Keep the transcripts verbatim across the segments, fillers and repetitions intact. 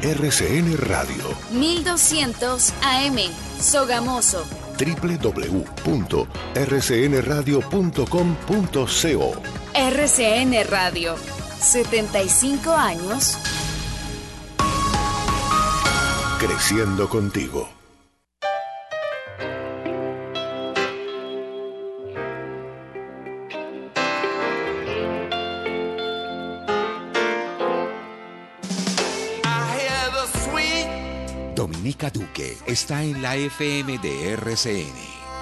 R C N Radio. mil doscientos A M, Sogamoso. doble u doble u doble u punto r c n radio punto com punto co. R C N Radio, setenta y cinco años. Creciendo contigo. Dominica Duque está en la F M de R C N.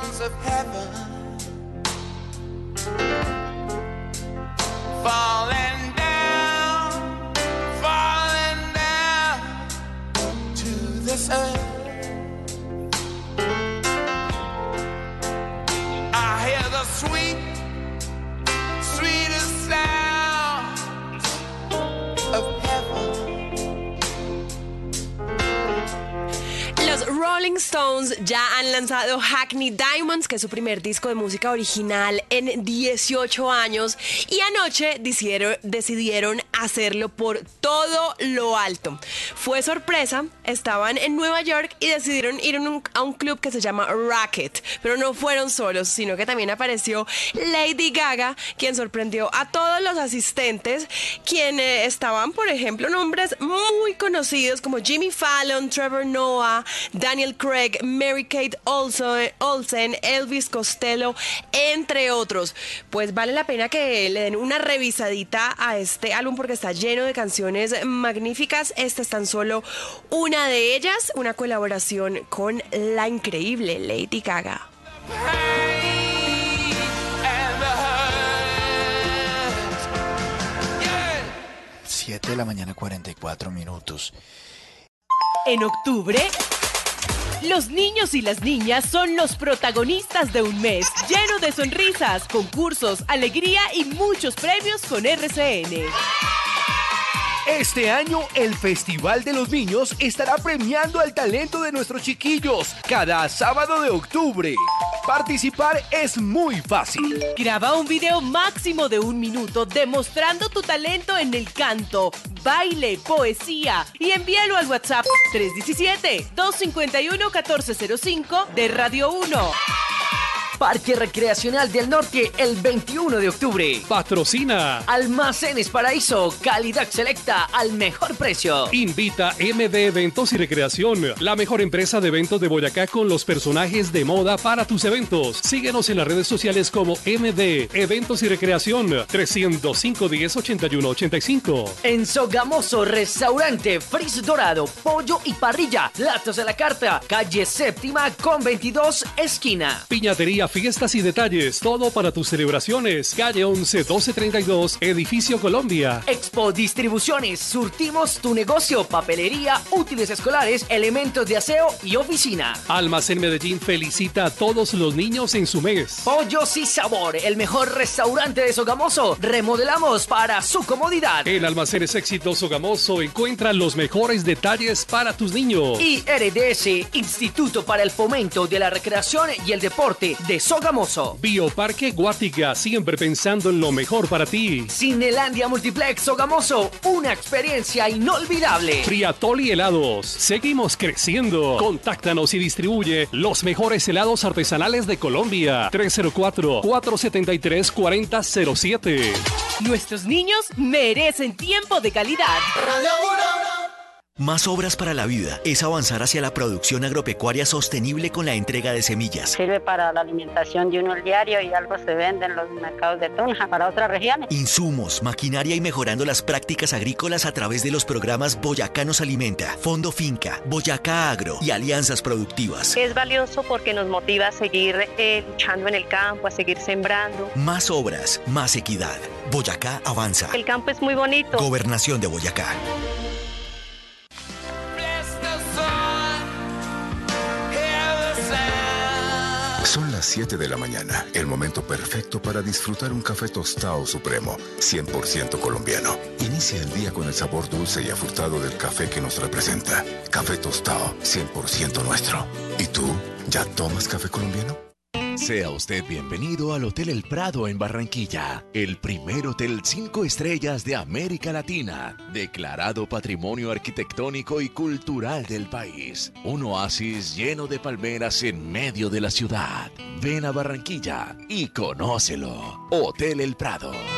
Falling down, falling down to this earth. I hear the sweet, sweetest sound of heaven. Los Rolling Stones ya han lanzado Hackney Diamonds, que es su primer disco de música original en dieciocho años, y anoche decidieron, decidieron hacerlo por todo lo alto. Fue sorpresa, estaban en Nueva York y decidieron ir a un, a un club que se llama Racket, pero no fueron solos, sino que también apareció Lady Gaga, quien sorprendió a todos los asistentes, quienes estaban, por ejemplo, nombres muy conocidos como Jimmy Fallon, Trevor Noah, Daniel Craig, Mary-Kate Olsen, Elvis Costello, entre otros. Pues vale la pena que le den una revisadita a este álbum porque está lleno de canciones magníficas. Esta es tan solo una de ellas, una colaboración con la increíble Lady Gaga. siete de la mañana, cuarenta y cuatro minutos. En octubre, los niños y las niñas son los protagonistas de un mes lleno de sonrisas, concursos, alegría y muchos premios con R C N. Este año, el Festival de los Niños estará premiando al talento de nuestros chiquillos cada sábado de octubre. Participar es muy fácil. Graba un video máximo de un minuto demostrando tu talento en el canto, baile, poesía y envíalo al WhatsApp tres uno siete, dos cinco uno, uno cuatro cero cinco de Radio uno. Parque Recreacional del Norte el veintiuno de octubre. Patrocina Almacenes Paraíso, calidad selecta al mejor precio. Invita M D Eventos y Recreación, la mejor empresa de eventos de Boyacá con los personajes de moda para tus eventos. Síguenos en las redes sociales como M D Eventos y Recreación, trescientos cinco, diez, ochenta y uno, ochenta y cinco. En Sogamoso, restaurante, frizz dorado, pollo y parrilla, platos a la carta, calle séptima con veintidós, esquina. Piñatería, fiestas y detalles, todo para tus celebraciones. Calle once, doce treinta y dos, Edificio Colombia. Expo Distribuciones, surtimos tu negocio, papelería, útiles escolares, elementos de aseo y oficina. Almacén Medellín felicita a todos los niños en su mes. Pollos y Sabor, el mejor restaurante de Sogamoso. Remodelamos para su comodidad. En Almacenes Éxito Sogamoso encuentra los mejores detalles para tus niños. Y R D S, Instituto para el Fomento de la Recreación y el Deporte de Sogamoso. Bioparque Guática, siempre pensando en lo mejor para ti. Cinelandia Multiplex Sogamoso, una experiencia inolvidable. Friatoli Helados, seguimos creciendo. Contáctanos y distribuye los mejores helados artesanales de Colombia. tres cero cuatro, cuatro siete tres, cuatro cero cero siete. Nuestros niños merecen tiempo de calidad. Más obras para la vida es avanzar hacia la producción agropecuaria sostenible con la entrega de semillas. Sirve para la alimentación de uno el diario y algo se vende en los mercados de Tunja para otras regiones. Insumos, maquinaria y mejorando las prácticas agrícolas a través de los programas Boyacá nos alimenta, Fondo Finca, Boyacá Agro y alianzas productivas. Es valioso porque nos motiva a seguir eh, luchando en el campo, a seguir sembrando. Más obras, más equidad. Boyacá avanza. El campo es muy bonito. Gobernación de Boyacá. Son las siete de la mañana, el momento perfecto para disfrutar un café tostado supremo, cien por ciento colombiano. Inicia el día con el sabor dulce y afrutado del café que nos representa. Café tostado, cien por ciento nuestro. ¿Y tú, ya tomas café colombiano? Sea usted bienvenido al Hotel El Prado en Barranquilla, el primer hotel cinco estrellas de América Latina, declarado Patrimonio Arquitectónico y Cultural del país. Un oasis lleno de palmeras en medio de la ciudad. Ven a Barranquilla y conócelo. Hotel El Prado.